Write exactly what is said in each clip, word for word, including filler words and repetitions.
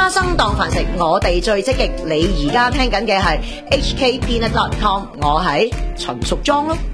花生當飯食，我哋最積極。你而家聽緊嘅係 H K Peanut dot com， 我係陳淑莊咯。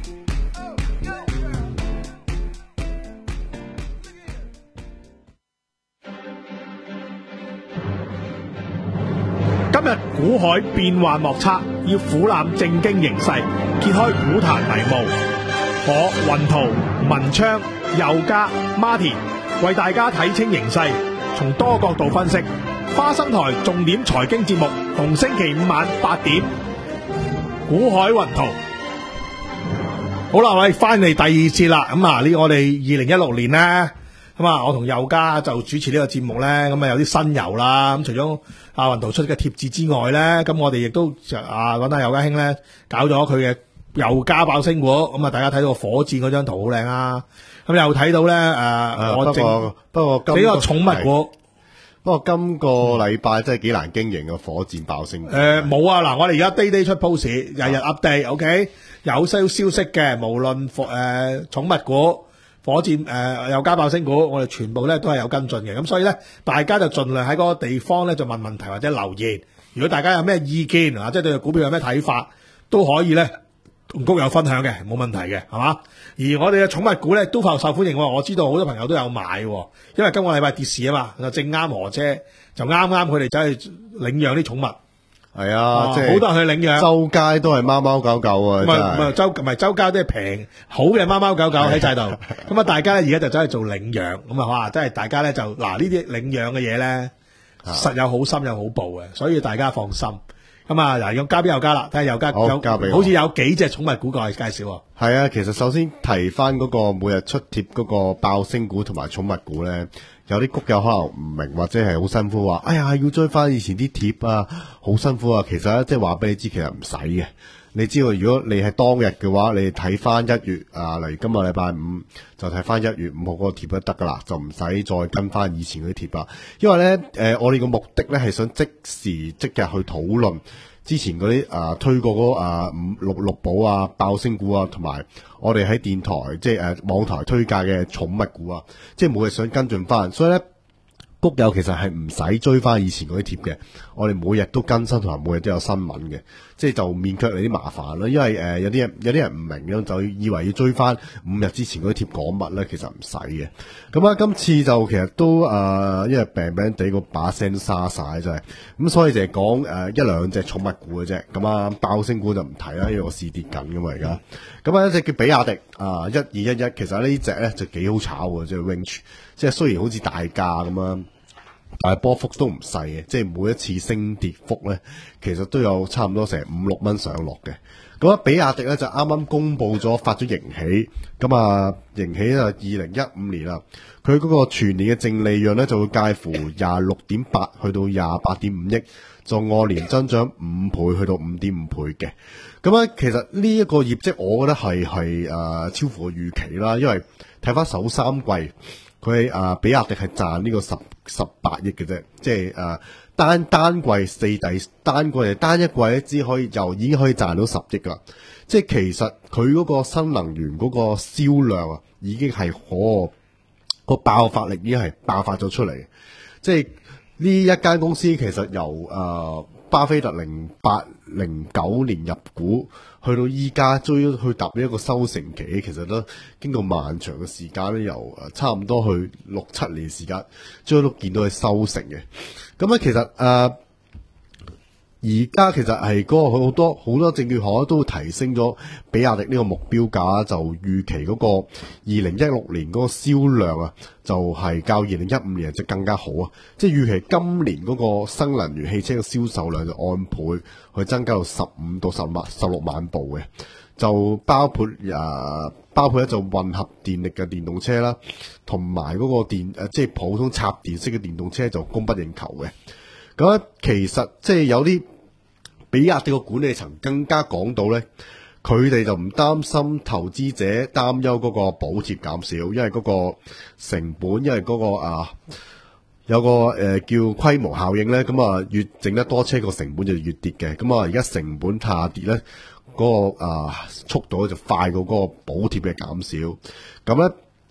今日股海變幻莫測，要俯瞰正經形勢，揭開股壇迷霧。我雲圖、文昌、佑嘉、Martin 為大家睇清形勢，從多角度分析。花生台重點財經節目，逢星期五晚八點，股海雲圖。好啦，我哋翻嚟第二節啦。咁啊，呢我哋二零一六年呢，咁啊，我同佑嘉就主持呢個節目呢，咁啊有啲新遊啦。咁除咗阿雲圖出嘅貼紙之外呢，咁我哋亦都啊講得佑嘉兄呢搞咗佢嘅佑嘉爆星股。咁啊，大家睇到火箭嗰張圖好靚啊。咁又睇到咧誒、呃，我正不過不過呢個寵物股。 不過今個禮拜真係幾難經營啊！火箭爆星股誒冇啊！嗱，我哋而家 day day 出 post， 日日 update，OK， 有新消息嘅，無論誒、呃、寵物股、火箭誒佑嘉爆星股，我哋全部咧都係有跟進嘅。咁所以咧，大家就盡量喺嗰個地方咧就問問題或者留言。如果大家有咩意見啊，即係對股票有咩睇法，都可以咧同谷友分享嘅，冇問題嘅，係嘛？而我哋嘅寵物股咧都受受歡迎喎，我知道好多朋友都有買，因為今個禮拜跌市啊嘛，就正啱何姐就啱啱佢哋走去領養啲寵物， 係啊，即係好多人去領養， 周街都係貓貓狗狗啊， 唔係唔係周唔係周街都係平好嘅貓貓狗狗喺晒度，咁啊大家咧而家就走去做領養，咁啊哇，真係大家咧就嗱呢啲領養嘅嘢咧實有好心有好報嘅，所以大家放心。咁啊，嗱，要交俾佑嘉啦，睇下佑嘉有交俾，好似有幾隻寵物股過嚟介紹喎。 係啊，其實首先提翻嗰個每日出貼嗰個爆星股同埋寵物股咧，有啲谷友可能唔明或者係好辛苦話，哎呀要追翻以前啲貼啊，好辛苦啊。其實咧即係話俾你知，其實唔使嘅。你知道如果你係當日嘅話，你睇翻一月啊，例如今個禮拜五就睇翻一月五號嗰個貼都得噶啦，就唔使再跟翻以前嗰啲貼啦。因為咧，誒、呃，我哋個目的咧係想即時即日去討論之前嗰啲啊推過嗰啊五六六寶啊、爆星股啊，同埋我哋喺電台即係誒、呃、網台推介嘅寵物股啊，即係每日想跟進翻，所以咧。谷友其實係唔使追翻以前嗰啲貼嘅，我哋每日都更新同埋每日都有新聞嘅，即係就免卻你啲麻煩啦。因為誒、呃、有啲人有啲人唔明嘅，就以為要追翻五日之前嗰啲貼講乜咧，其實唔使嘅。咁啊，今次就其實都誒、呃，因為病病地個把聲都沙晒真係，咁所以就係講誒一兩隻寵物股嘅啫。咁啊，爆星股就唔提啦，因為個市跌緊噶嘛而家。咁啊，一隻叫比亞迪啊，一二一一，其實隻呢隻咧就幾好炒嘅，即係 range，即係雖然好似大價咁樣。但係波幅都唔細嘅，即係每一次升跌幅咧，其實都有差唔多成五六蚊上落嘅。咁啊，比亞迪咧就啱啱公布咗發咗盈喜，咁啊盈喜就二零一五年啦，佢嗰個全年嘅淨利潤咧就會介乎廿六點八去到廿八點五億，就按年增長五倍去到五點五倍嘅。咁啊，其實呢一個業績我覺得係係誒超乎預期啦，因為睇翻首三季。佢啊，比亞迪係賺呢個十十八億嘅啫，即係誒、啊、單單季四第單季單一季咧，只可以就已經可以賺到十億啦。即係其實佢嗰個新能源嗰個銷量啊，已經係可個爆發力已經係爆發咗出嚟。即係呢一間公司其實由誒、呃、巴菲特零八零九年入股。去到依家追去踏呢一個收成期，其實都經過漫長嘅時間咧，由誒差唔多去六七年時間，追都見到佢收成嘅。咁咧其實誒。呃而家其實係嗰個好多好多證券行都提升咗比亞迪呢個目標價，就預期嗰個二零一六年嗰個銷量啊，就係、是、較二零一五年就更加好啊！即係預期今年嗰個新能源汽車嘅銷售量就按倍去增加到十五到十萬十六萬部嘅，就包括誒、呃、包括咧就混合電力嘅電動車啦，同埋嗰個電誒即係普通插電式嘅電動車就供不應求嘅。咁其實即係有啲比亞迪個管理層更加講到咧，佢哋就唔擔心投資者擔憂嗰個補貼減少，因為嗰個成本，因為嗰、嗰個啊有個誒、呃、叫規模效應咧，咁啊越整得多車個成本就越跌嘅，咁啊而家成本下跌咧，嗰、嗰個啊速度就快過嗰個補貼嘅減少，咁咧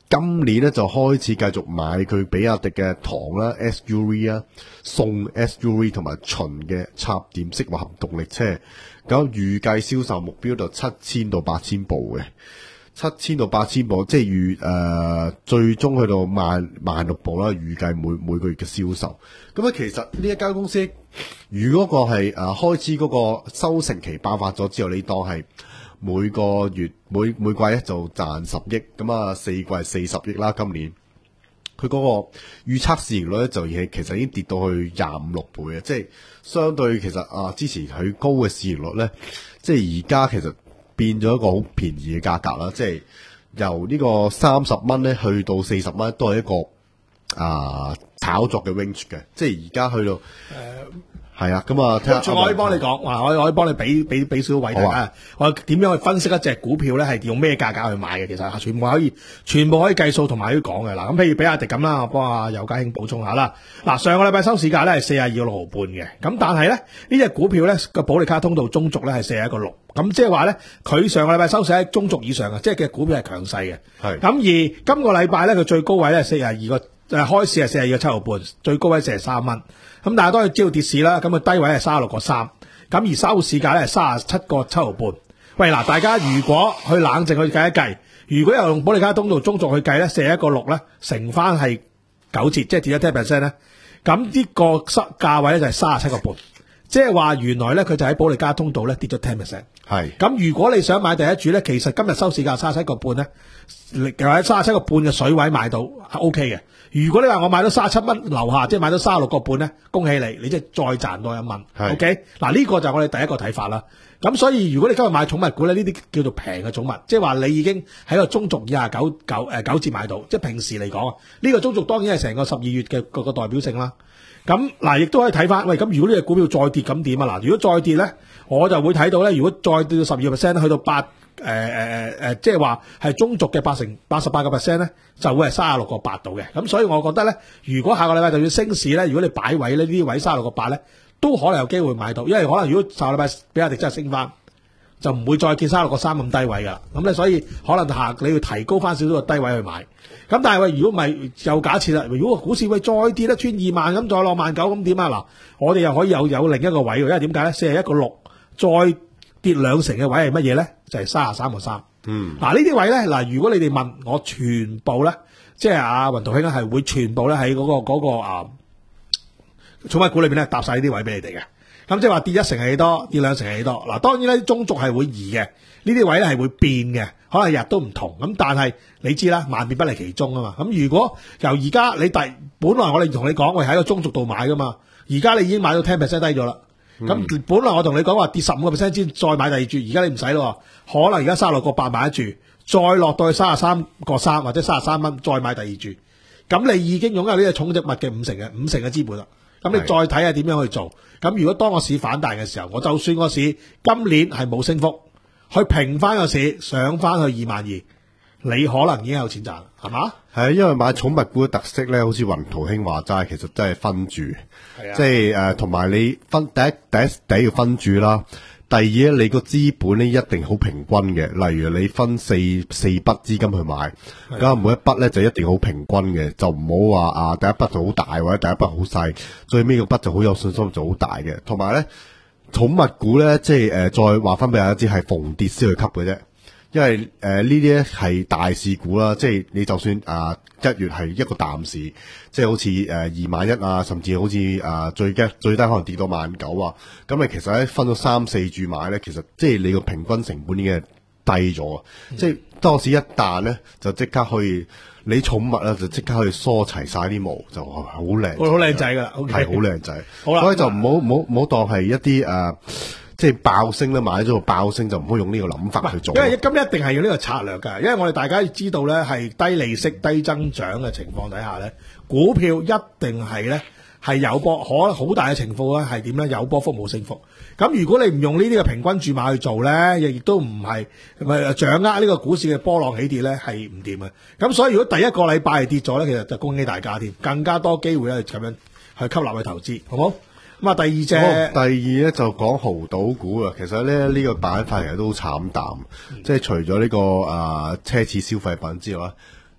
今年咧就開始繼續買佢比亞迪嘅唐啦 S U V 啊，宋 S U V 同埋秦嘅插電式混合動力車，咁預計銷售目標就七千到八千部嘅。七千到八千部，即係預誒最終去到萬萬六部啦。預計每每個月嘅銷售，咁啊其實呢一間公司，如果個係誒開始嗰個收成期爆發咗之後，你當係每個月每每季咧就賺十億，咁啊四季係四十億啦。今年佢嗰個預測市盈率咧就係其實已經跌到去廿五六倍嘅，即係相對其實啊之前佢高嘅市盈率咧，即係而家其實變咗一個好便宜嘅價格啦，即係由呢個三十蚊咧去到四十蚊，都係一個啊炒作嘅 range 嘅，即係而家去到誒係啊，咁啊， 跟住我可以幫你講，話我可以幫你俾俾俾少少位大家，我點樣去分析一隻股票咧，係用咩價格去買嘅？其實全部可以全部可以計數同埋可以講嘅嗱。咁譬如比亞迪咁啦，我幫阿尤家興補充下啦。嗱，上個禮拜收市價咧係四十二個六毫半嘅，咁但係咧呢隻股票咧個保利卡通道中軸咧係四十一個六，咁即係話咧佢上個禮拜收市喺中軸以上嘅，即係嘅股票係強勢嘅。係咁而今個禮拜咧佢最高位咧四十二個。誒開市係四十二個七毫半，最高位四十三蚊。咁但係當然知道跌市啦，咁佢低位係三十六個三，咁而收市價咧係三十七個七毫半。喂嗱，大家如果去冷靜去計一計，如果又用保利加通道中軸去計咧，四十一個六咧乘翻係九折，即係跌咗 ten percent 咧，咁呢個價位咧就係三十七個半，即係話原來咧佢就喺保利加通道咧跌咗 ten percent。係咁，如果你想買第一注咧，其實今日收市價三十七個半咧，又喺三十七個半嘅水位買到係 O K 嘅。如果你話我買到三十七蚊樓下，即係買到三十六個半咧，恭喜你，你即係再賺多一蚊。O K， 嗱呢個就係我哋第一個睇法啦。咁所以如果你今日買寵物股咧，呢啲叫做平嘅寵物，即係話你已經喺個中軸以下九九誒九折買到，即係平時嚟講啊，呢個中軸當然係成個十二月嘅個個代表性啦。咁嗱，亦都可以睇翻，喂，咁如果呢隻股票再跌咁點啊？嗱，如果再跌咧，我就會睇到咧，如果再跌到十二個 percent 去到八。誒誒誒誒，即係話係中軸嘅八成八十八個 percent 咧，就會係三十六個八度嘅。咁所以我覺得咧，如果下個禮拜就要升市咧，如果你擺位呢啲位三十六個八咧，都可能有機會買到，因為可能如果下個禮拜比亞迪真係升翻，就唔會再見三十六個三咁低位噶啦。咁咧，所以可能下你要提高翻少少個低位去買。咁但係喂，如果唔係又假設啦，如果個股市會再跌得穿二萬咁，再落萬九咁點啊？嗱，我哋又可以有有另一個位喎，因為點解咧？四十一個六再跌兩成嘅位係乜嘢咧？就係三十三個三。嗯，嗱呢啲位咧，嗱如果你哋問我全部咧，即係阿雲圖兄係會全部咧喺嗰個嗰、嗰個啊寵物股裏邊咧搭晒呢啲位俾你哋嘅。咁即係話跌一成係幾多，跌兩成係幾多？嗱當然咧中軸係會移嘅，呢啲位咧係會變嘅，可能日都唔同。咁但係你知啦，萬變不離其宗啊嘛。咁如果由而家你第本來我哋同你講，喂喺個中軸度買噶嘛，而家你已經買到 ten percent 低咗啦。咁、嗯、本來我同你講話跌十五個 percent 先再買第二注，而家你唔使咯，可能而家三十六個八買一注，再落到去三十三個三或者三十三蚊再買第二注，咁你已經擁有呢隻寵植物嘅五成嘅五成嘅資本啦。咁你再睇下點樣去做。咁如果當個市反彈嘅時候，我就算個市今年係冇升幅，去平翻個市上翻去二萬二，你可能已經有錢賺，係嘛？ 係啊，因為買寵物股嘅特色咧，好似雲圖兄話齋，其實真係分注，即係誒，同埋你分第一第一第一要分注啦，第二咧你個資本咧一定好平均嘅，例如你分四四筆資金去買，咁每一筆咧就一定好平均嘅，就唔好話啊第一筆就好大或者第一筆好細，最尾個筆就好有信心就好大嘅，同埋咧寵物股咧即係誒再話翻俾大家知係逢跌先去吸嘅啫。因為誒呢啲咧係大市股啦，即係你就算啊一月係一個淡市，即係好似誒二萬一啊，甚至好似啊最低最低可能跌到萬九啊，咁你其實咧分咗三四注買咧，其實即係你個平均成本已經係低咗，嗯、即係當時一彈咧就即刻可以，你寵物咧就即刻可以梳齊晒啲毛，就好靚， 好靚仔噶啦， 係好靚仔， 好啦， 所以就唔好唔好唔好當係一啲誒。呃即係爆升咧，買咗個爆升就唔好用呢個諗法去做。因為今一定係要呢個策略㗎，因為我哋大家知道咧係低利息、低增長嘅情況底下咧，股票一定係咧係有波可好大嘅情況咧係點咧？有波幅冇升幅。咁如果你唔用呢啲嘅平均注碼去做咧，亦亦都唔係咪掌握呢個股市嘅波浪起跌咧係唔掂嘅。咁所以如果第一個禮拜係跌咗咧，其實就恭喜大家添，更加多機會咧咁樣去吸納去投資，好冇？咁啊，第二隻， 第二咧就講豪賭股啊。其實咧呢、這個板塊其實都好慘淡，嗯、即係除咗呢、這個啊、呃、奢侈消費品之外，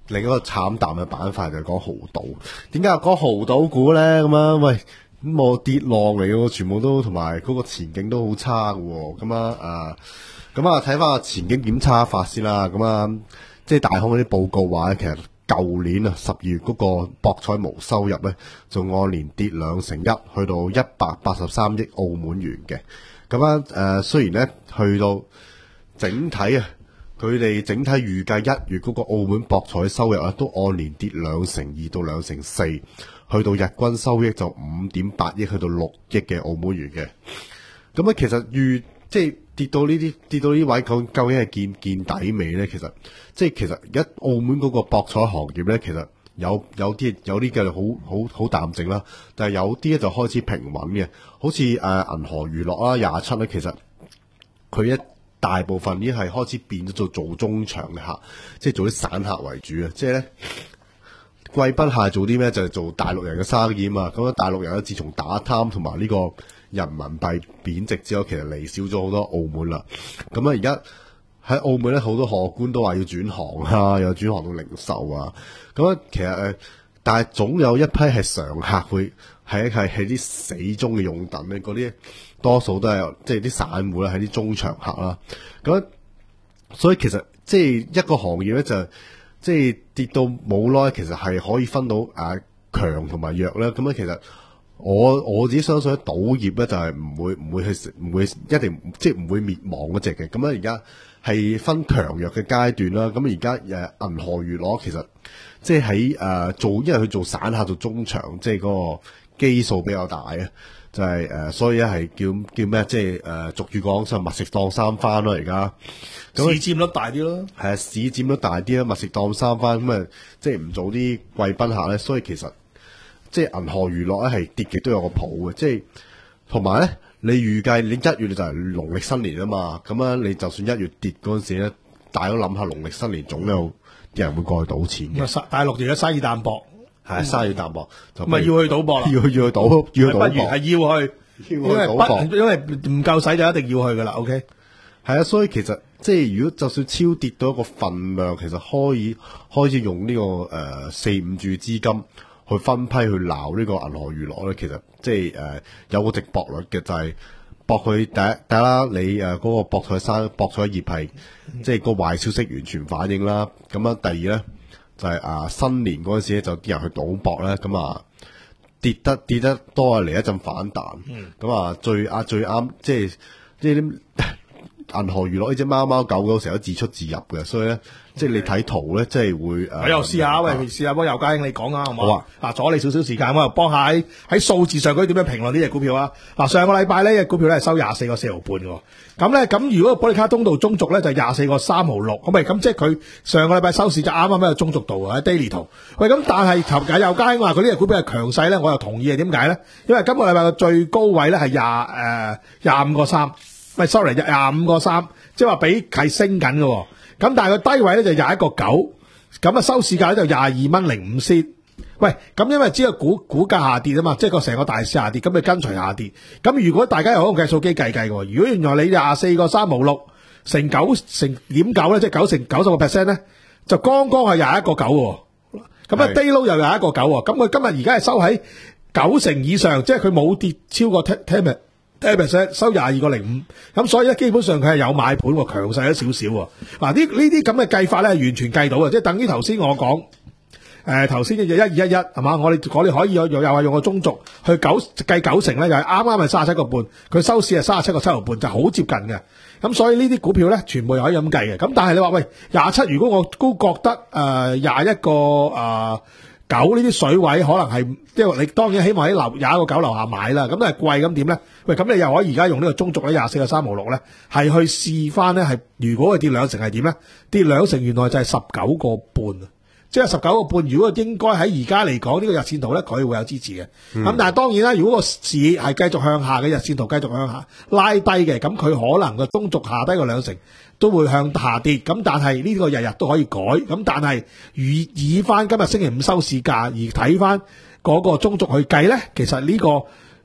另一個慘淡嘅板塊就係講濠賭。點解講濠賭股咧？咁樣喂，咁我跌浪嚟嘅，全部都同埋嗰個前景都好差嘅。咁啊誒，咁啊睇翻個前景點差法先啦。咁啊，即係大行嗰啲報告話咧，其實舊年啊十二月嗰個博彩毛收入咧，就按年跌兩成一，去到一百八十三億澳門元嘅。咁啊誒，雖然咧去到整體啊。佢哋整體預計一月嗰個澳門博彩收入啊，都按年跌兩成二到兩成四，去到日均收益就五點八億，去到六億嘅澳門元嘅。咁啊，其實預即係跌到呢啲跌到呢位，究究竟係見見底未咧？其實即係其實而家澳門嗰個博彩行業咧，其實有有啲有啲嘅好好好淡靜啦，但係有啲咧就開始平穩嘅，好似誒銀河娛樂啦廿七咧，其實佢一大部分已經係開始變咗做做中場嘅客，即係做啲散客為主啊！即係咧，貴賓客做啲咩？就係、是、做大陸人嘅生意啊嘛！咁啊，大陸人咧，自從打貪同埋呢個人民幣貶值之後，其實嚟少咗好多澳門啦。咁啊，而家喺澳門咧，好多荷官都話要轉行啊，又轉行到零售啊。咁啊，其實誒，但係總有一批係常客會係係係啲死忠嘅擁躉咧，嗰啲。多數都係即係啲散戶啦，係啲中場客啦。咁所以其實即係一個行業咧，就即係跌到冇耐，其實係可以分到誒強同埋弱咧。咁樣其實我我自己相信，賭業咧就係唔會唔會去唔會一定即係唔會滅亡嗰隻嘅。咁樣而家係分強弱嘅階段啦。咁而家誒銀河娛樂其實即係喺誒做，因為佢做散客做中場，即係嗰個基數比較大啊。就係、是、誒、呃，所以咧係叫叫咩？即係誒，俗語講就密食當三番咯。而家市佔率大啲咯， 係啊，市佔率大啲啦，密食當三番咁啊，即係唔做啲貴賓客咧。所以其實即係銀河娛樂咧係跌極都有個譜嘅，即係同埋咧，你預計你一月就係農曆新年啊嘛，咁啊，你就算一月跌嗰陣時咧，大家都諗下農曆新年總有啲人會過去賭錢嘅。 大陸而家生意淡薄。 係生意淡薄，就咪要去賭博啦， 要去要去賭，要去賭博， 不如係要去，因為不因為唔夠使就一定要去噶啦。OK， 係啊，所以其實即係如果就算超跌到一個份量，其實可以開始用呢、這個誒、呃、四五注資金去分批去鬧呢個銀河娛樂咧，其實即係誒、呃、有個值博率嘅，就係博佢第一第一啦，你誒嗰、呃那個博彩生博彩業係即係個壞消息完全反映啦。咁樣第二咧。就係、是、啊新年嗰陣時咧，就啲人去賭博咧，咁啊跌得跌得多啊，嚟一陣反彈。咁、嗯、啊最啊最啱，即係即係啲銀河娛樂呢隻貓貓狗狗成日都自出自入嘅，所以咧、嗯、即係你睇圖咧，即係會誒。我又試下，喂，試下幫尤家兄你講啊，好唔好？好啊！嗱，阻你少少時間，我又幫下喺喺數字上佢點樣評論呢隻股票啊？嗱，上個禮拜呢隻股票咧係收廿四個四毫半嘅，咁咧咁如果保利卡通道中軸咧就廿四個三毫六，咁咪咁即係佢上個禮拜收市就啱啱喺個中軸度喺 daily 圖。喂，咁但係尋日尤家兄話佢呢隻股票係強勢咧，我又同意係點解咧？因為今個禮拜嘅最高位咧係廿誒廿五個三。唔係 sorry， 廿五個三，即係話比係升緊嘅，咁但係個低位咧就廿一個九，咁啊收市價咧就廿二蚊零五仙。喂，咁因為只係股股價下跌啊嘛，即係個成個大市下跌，咁你跟隨下跌。咁如果大家用個計數機計計嘅，如果原來你廿四個三毫六乘九乘點九咧，即係九成九十個 percent 咧，就剛剛係廿一個九。咁啊低 low 又廿一個九，咁佢今日而家係收喺九成以上，即係佢冇跌超過 ten percent，收廿二個零五，咁所以咧基本上佢係有買盤喎，強勢咗少少喎。嗱，呢呢啲咁嘅計法咧，完全計到嘅，即係等於頭先我講，誒頭先嘅一二一一係嘛，我哋我哋可以又又係用個中軸去九計九成咧，又係啱啱係三十七個半，佢收市係三十七個七毫半，就好接近嘅。咁所以呢啲股票咧，全部又可以咁計嘅。咁但係你話喂廿七，如果我都覺得誒廿一個誒。九呢啲水位可能係，即係你當然希望喺樓廿一個九樓下買啦，咁都係貴咁點咧？喂，咁你又可以而家用呢個中軸咧廿四個三毫六咧，係去試翻咧係，如果佢跌兩成係點咧？跌兩成原來就係十九個半啊！即係十九個半，如果應該喺而家嚟講呢個日線圖咧，佢會有支持嘅。咁、嗯、但係當然啦，如果個市係繼續向下嘅，日線圖繼續向下拉低嘅，咁佢可能個中軸下低個兩成都會向下跌。咁但係呢個日日都可以改。咁但係以以翻今日星期五收市價而睇翻嗰個中軸去計咧，其實呢個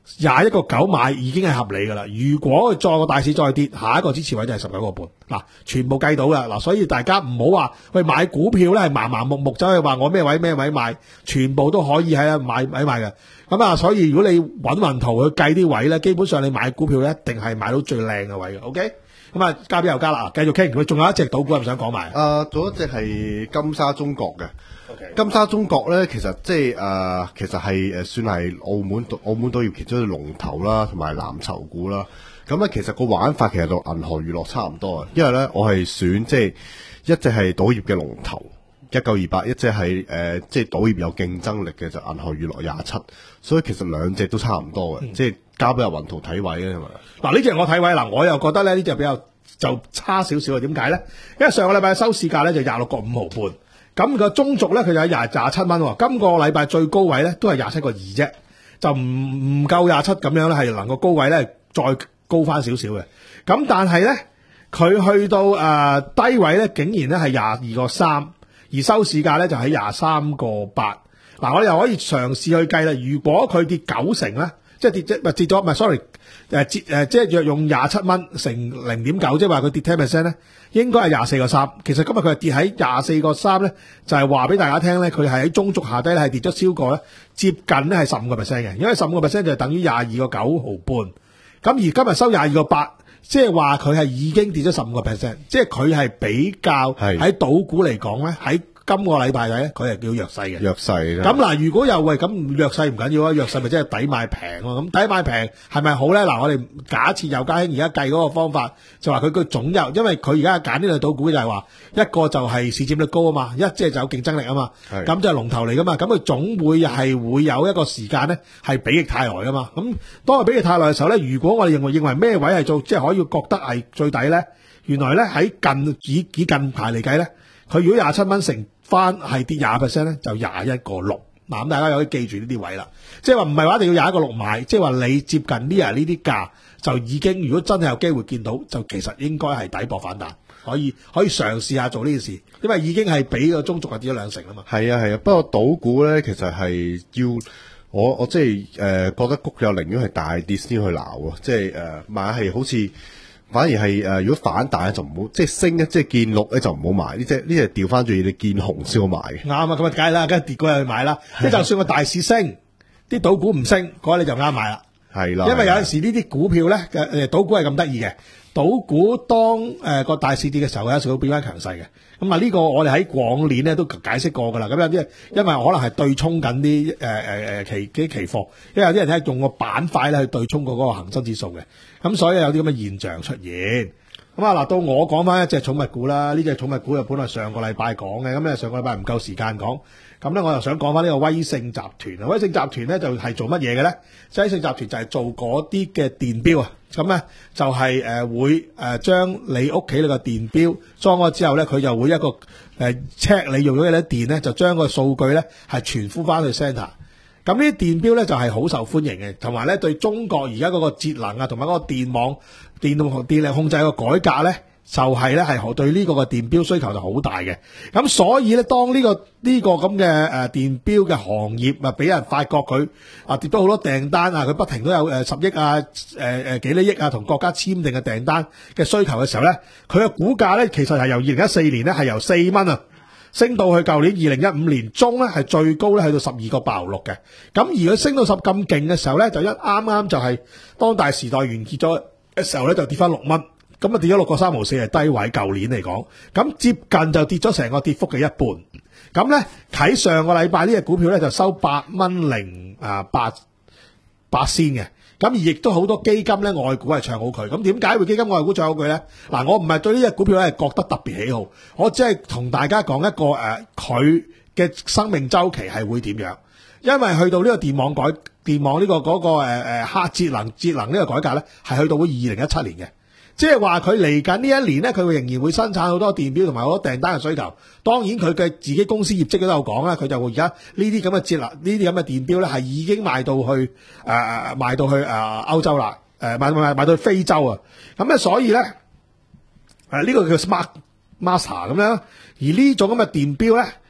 廿一個九買已經係合理噶啦。如果再個大市再跌，下一個支持位就係十九個半。嗱，全部計到啦。嗱，所以大家唔好話去買股票咧係盲盲目目走去話我咩位咩位買，全部都可以喺度買買買嘅。咁啊，所以如果你揾雲圖去計啲位咧，基本上你買股票咧一定係買到最靚嘅位嘅。OK，咁啊，交俾油加啦，繼續傾。佢仲有一隻賭股係咪想講埋？ 誒，仲有一隻係金沙中國嘅。 Okay. 金沙中國咧，其實即係誒，其實係誒算係澳門澳門賭業其中一個龍頭啦，同埋藍籌股啦。咁咧，其實個玩法其實同銀河娛樂差唔多啊。因為咧，我係選即係一隻係賭業嘅龍頭一九二八，一隻係誒即係賭業有競爭力嘅就銀河娛樂廿七。所以其實兩隻都差唔多嘅，嗯、即係交俾阿雲圖睇位咧，係咪？ 嗱，呢隻我睇位嗱，我又覺得咧呢隻比較就差少少啊。點解咧？因為上個禮拜收市價咧就廿六個五毫半。咁個中軸咧，佢就係廿廿七蚊喎。今個禮拜最高位咧都係廿七個二啫，就唔唔夠廿七咁樣咧，係能夠高位咧再高翻少少嘅。咁但係咧，佢去到誒、呃、低位咧，竟然咧係廿二個三，而收市價咧就喺廿三個八。嗱，我哋又可以嘗試去計啦。如果佢跌九成咧，即係跌即係跌咗，唔係 sorry，誒跌誒即係若用廿七蚊乘零點九，即係話佢跌 ten percent 咧。應該係廿四個三，其實今日佢係跌喺廿四個三咧，就係話俾大家聽咧，佢係喺中軸下低咧係跌咗超過咧接近咧係十五個 percent 嘅，因為十五個 percent 就係等於廿二個九毫半，咁而今日收廿二個八，即係話佢係已經跌咗十五個 percent，即係佢係比較喺賭股嚟講咧喺。今個禮拜咧，佢係叫弱勢嘅。弱勢咁嗱，如果又喂咁弱勢唔緊要啊，弱勢咪即係抵買平咯。咁抵買平係咪好咧？嗱，我哋假設油家興而家計嗰個方法，就話佢個總有，因為佢而家揀呢類賭股就係話一個就係市佔率高啊嘛，一即係就有競爭力啊嘛。咁就係龍頭嚟噶嘛。咁佢總會係會有一個時間咧係比翼太來噶嘛。咁當佢比翼太來嘅時候咧，如果我哋認為認為咩位係做即係可以覺得係最抵咧，原來咧喺近以以近排嚟計咧，佢如果廿七蚊成。翻係跌廿 percent 咧，就廿一個六。嗱，咁大家又可以記住呢啲位啦。即係話唔係話一定要廿一個六買，即係話你接近呢日呢啲價就已經，如果真係有機會見到，就其實應該係抵博反彈，可以可以嘗試下做呢件事，因為已經係比個中軸係跌咗兩成啦嘛。係啊係啊，不過賭股咧其實係要我我即係誒覺得谷友寧願係大跌先去撈啊，即係誒買係好似。反而係誒、呃，如果反彈咧就唔好，即係升咧，即係見綠咧就唔好買呢隻，呢隻調翻轉你見紅先好買嘅。啱啊，咁啊梗係啦，梗係跌嗰日去買啦。即係就算個大市升，啲賭股唔升，嗰日你就啱買啦。係啦，因為有陣時呢啲股票咧嘅誒賭股係咁得意嘅，賭股當誒個、呃、大市跌嘅時候，有時會變翻強勢嘅。咁啊呢個我哋喺往年咧都解釋過噶啦。咁有啲因為可能係對沖緊啲誒誒誒期啲期貨，因為有啲人咧用個板塊咧去對沖過嗰個恒生指數嘅。咁所以有啲咁嘅現象出現。咁啊嗱，到我講翻一隻寵物股啦。呢隻寵物股就本來上個禮拜講嘅，咁咧上個禮拜唔夠時間講。咁咧我又想講翻呢個威盛集團。威盛集團咧就係做乜嘢嘅咧？威盛集團就係做嗰啲嘅電錶啊。咁咧就係誒會誒將你屋企呢個電錶裝咗之後咧，佢就會一個誒 check 你用咗幾多電咧，就將個數據咧係傳呼翻去 centre。咁呢啲電錶咧就係好受歡迎嘅，同埋咧對中國而家嗰個節能啊，同埋嗰個電網、電動同電力控制個改革咧，就係咧係對呢個嘅電錶需求就好大嘅。咁所以咧，當呢個呢個咁嘅誒電錶嘅行業啊，俾人發覺佢啊跌咗好多訂單啊，佢不停都有誒十億啊、誒誒幾多億啊，同國家簽訂嘅訂單嘅需求嘅時候咧，佢嘅股價咧其實係由二零一四年咧係由四蚊啊。升到去舊年二零一五年中咧，係最高咧去到十二個八毫六嘅。咁而佢升到十咁勁嘅時候咧，就一啱啱就係當大時代完結咗嘅時候咧，就跌翻六蚊。咁啊跌咗六個三毫四係低位，舊年嚟講，咁接近就跌咗成個跌幅嘅一半。咁咧喺上個禮拜呢隻股票咧就收八蚊零啊八八仙嘅。咁而亦都好多基金咧外股係唱好佢，咁點解會基金外股唱好佢咧？嗱，我唔係對呢隻股票咧係覺得特別喜好，我只係同大家講一個誒佢嘅生命周期係會點樣，因為去到呢個電網改電網呢、這個嗰、那個誒誒黑節能節能呢個改革咧係去到會二零一七年嘅，即係話佢嚟緊呢一年咧佢會仍然會生產好多電錶同埋好多訂單嘅需求。當然佢嘅自己公司業績都有講啦，佢就會而家呢啲咁嘅節能呢啲咁嘅電錶咧係已經賣到去誒誒、呃、賣到去誒歐洲啦，誒賣賣賣到去非洲啊。咁咧所以咧誒呢、呃這個叫 Smart Master 咁樣，而呢種咁嘅電錶咧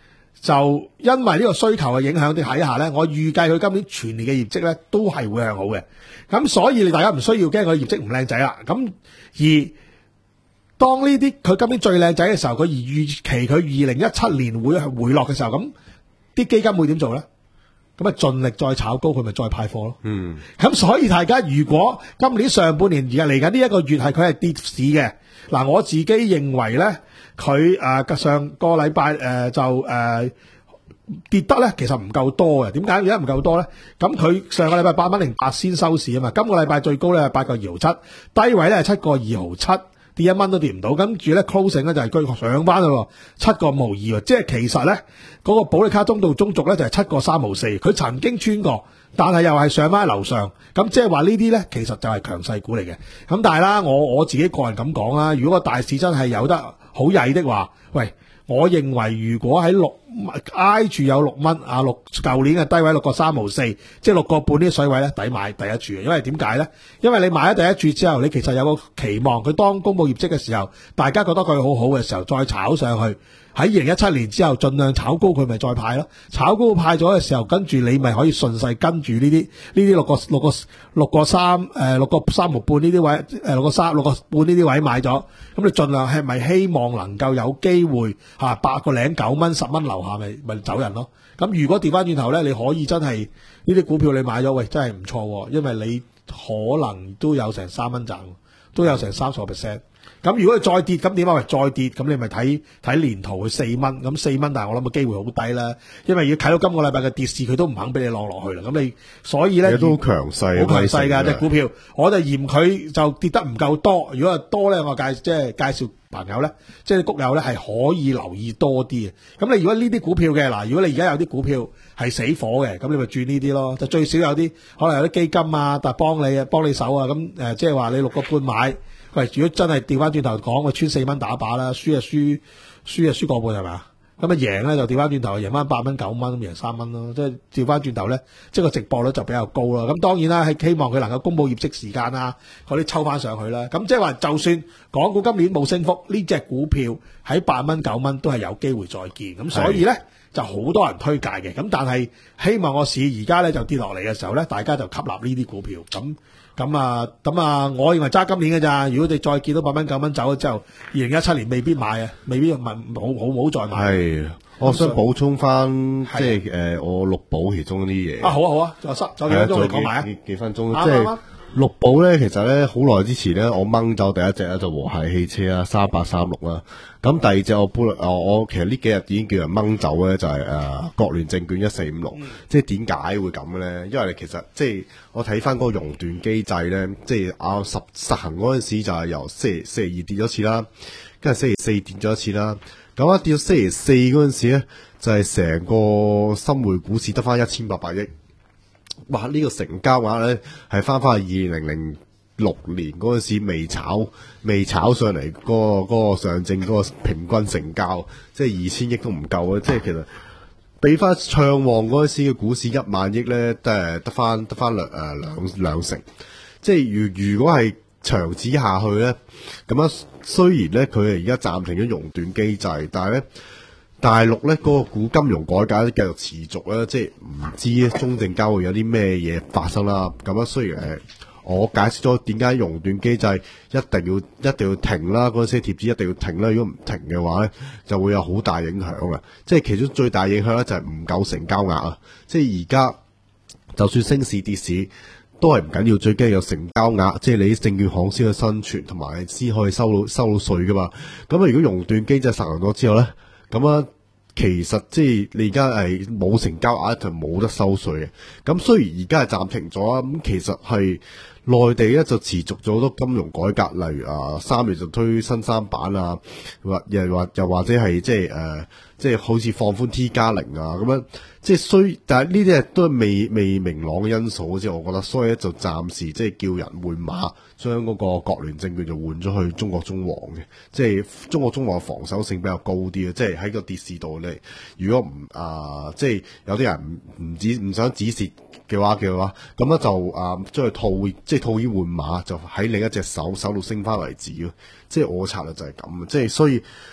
就因為呢個需求嘅影響啲睇下咧，我預計佢今年全年嘅業績咧都係會向好嘅。咁所以你大家唔需要驚佢業績唔靚仔啦。咁而當呢啲佢今年最靚仔嘅時候，佢而預期佢二零一七年會係回落嘅時候，咁啲基金會點做咧？咁啊盡力再炒高佢，咪再派貨咯。 嗯， 咁所以大家如果今年上半年而家嚟緊呢一個月係佢係跌市嘅，嗱我自己認為咧，佢誒上個禮拜誒就誒。呃跌得咧，其實唔夠多嘅。點解而家唔夠多咧？咁佢上個禮拜八蚊零八先收市啊嘛，今個禮拜最高咧係八個二毫七，低位咧係七個二毫七，跌一蚊都跌唔到。跟住咧 closing 咧就係佢上翻咯，七個無二喎。即係其實咧嗰個保利卡中道中續咧就係七個三毫四，佢曾經穿過，但係又係上翻喺樓上。咁即係話呢啲咧其實就係強勢股嚟嘅。咁但係啦，我我自己個人咁講啦，如果個大市真係有得好曳的話，喂。我認為如果喺六挨住有六蚊啊，六舊年嘅低位六個三毫四，即係六個半呢啲水位咧，抵買第一注嘅。因為點解咧？因為你買咗第一注之後，你其實有個期望，佢當公佈業績嘅時候，大家覺得佢好好嘅時候，再炒上去。喺二零一七年之後，盡量炒高佢，咪再派咯。炒高派咗嘅時候，跟住你咪可以順勢跟住呢啲呢啲六個六個六個三誒六個三毫半呢啲位誒六個三六個半呢啲位買咗，咁你盡量係咪希望能夠有機會嚇八個零九蚊十蚊樓下咪咪走人咯？咁如果調翻轉頭咧，你可以真係呢啲股票你買咗，喂真係唔錯喎，因為你可能都有成三蚊賺，都有成三十個 percent。咁如果佢再跌，咁點啊？喂，再跌，咁你咪睇睇年圖佢四蚊，咁四蚊，但係我諗個機會好低啦，因為要睇到今個禮拜嘅跌市，佢都唔肯俾你落落去啦。咁你所以咧， 都好強勢， 好強勢㗎隻股票，我就嫌佢就跌得唔夠多。如果係多咧，我介即係介紹朋友咧，即係啲谷友咧係可以留意多啲嘅。咁你如果呢啲股票嘅嗱，如果你而家有啲股票係死火嘅，咁你咪轉呢啲咯。就最少有啲可能有啲基金啊，但係幫你啊，幫你手啊，咁誒，即係話你六個半買。喂，如果真係調翻轉頭講，我穿四蚊打靶啦，輸就輸，輸就輸個半係咪？咁啊贏咧就調翻轉頭，贏翻八蚊九蚊，咁贏三蚊咯。即係調翻轉頭咧，即係個直播率就比較高啦。咁當然啦，係希望佢能夠公佈業績時間啊，嗰啲抽翻上去啦。咁即係話，就算港股今年冇升幅，呢隻股票喺八蚊九蚊都係有機會再見。咁所以咧就好多人推介嘅。咁但係希望個市而家咧就跌落嚟嘅時候咧，大家就吸納呢啲股票咁。咁啊，咁啊，我認為揸今年嘅咋。如果你再見到八蚊九蚊走咗之後，二零一七年未必買啊，未必問好好好再買。係， 我想補充翻，即係誒，我六寶其中啲嘢。 啊，好啊，好啊，再塞，再幾分鐘你講埋啊。 幾幾分鐘，即係六寶咧，其實咧好耐之前咧，我掹走第一隻咧就和諧汽車啦，三八三六啦。咁第二隻我搬，我我其實呢幾日已經叫人掹走咧，就係、是、誒、呃、國聯證券一四五六。即係點解會咁嘅咧？因為其實即係我睇翻嗰個熔斷機制咧，即係啊實實行嗰陣時就係由星期星期二跌咗一次啦，跟住星期四跌咗一次啦。咁一跌到星期四嗰陣時咧，就係、是、成個深匯股市得翻一千八百億。哇！呢、這個成交額咧係翻翻去二零零六年嗰陣時未炒未炒上嚟嗰、那個嗰、那個上證嗰個平均成交，即係二千億都唔夠啊！即係其實比翻暢旺嗰陣時嘅股市一萬億咧，都係得翻得翻兩誒兩兩成。即係如如果係長此下去咧，咁樣雖然咧佢係而家暫停咗熔斷機制，但係咧。大陸咧嗰個股金融改革都繼續持續咧，即係唔知咧中證交會有啲咩嘢發生啦。咁樣雖然誒，我解釋咗點解熔斷機制一定要一定要停啦，嗰些貼紙一定要停啦。如果唔停嘅話咧，就會有好大影響嘅。即係其中最大影響咧就係唔夠成交額啊！即係而家就算升市跌市都係唔緊要，最緊要有成交額，即係你啲證券行先去生存，同埋先可以收到收到稅噶嘛。咁啊，如果熔斷機制實行咗之後咧，咁啊，其實即係你而家係冇成交額就冇得收稅嘅。咁雖然而家係暫停咗啊，咁其實係內地咧就持續咗好多金融改革，例如啊三月就推新三板啊，或又或又或者係即係誒，即係好似放寬 T 加零啊咁樣。即係雖，但係呢啲都係未未明朗嘅因素，即係我覺得，所以咧就暫時即係叫人換馬，將嗰個國聯證券就換咗去中國中黃嘅，即係中國中黃防守性比較高啲嘅，即係喺個跌市度咧，如果唔啊，即係有啲人唔唔止唔想止蝕嘅話嘅話，咁咧就啊將佢套即係套現換馬，就喺另一隻手手度升翻為止咯，即係我策略就係咁，即係所以。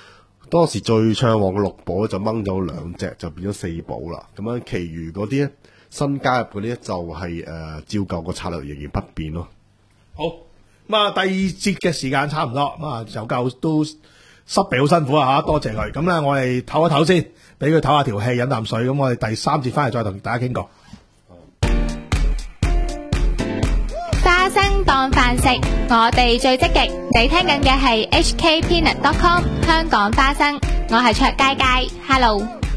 當時最暢旺嘅六寶就掹咗兩隻，就變咗四寶啦。咁樣，其餘嗰啲咧新加入嗰啲咧就係、是、誒、呃、照舊個策略仍然不變咯。 好，咁啊第二節嘅時間差唔多，咁啊就夠都濕鼻好辛苦啊吓，多謝佢。咁咧我哋唞一唞先，俾佢唞下條氣，飲啖水。咁我哋第三節翻嚟再同大家傾過。 花生當飯食，我哋最積極。你聽緊嘅係 H K Peanut dot com 香港花生，我係卓佳佳 ，Hello。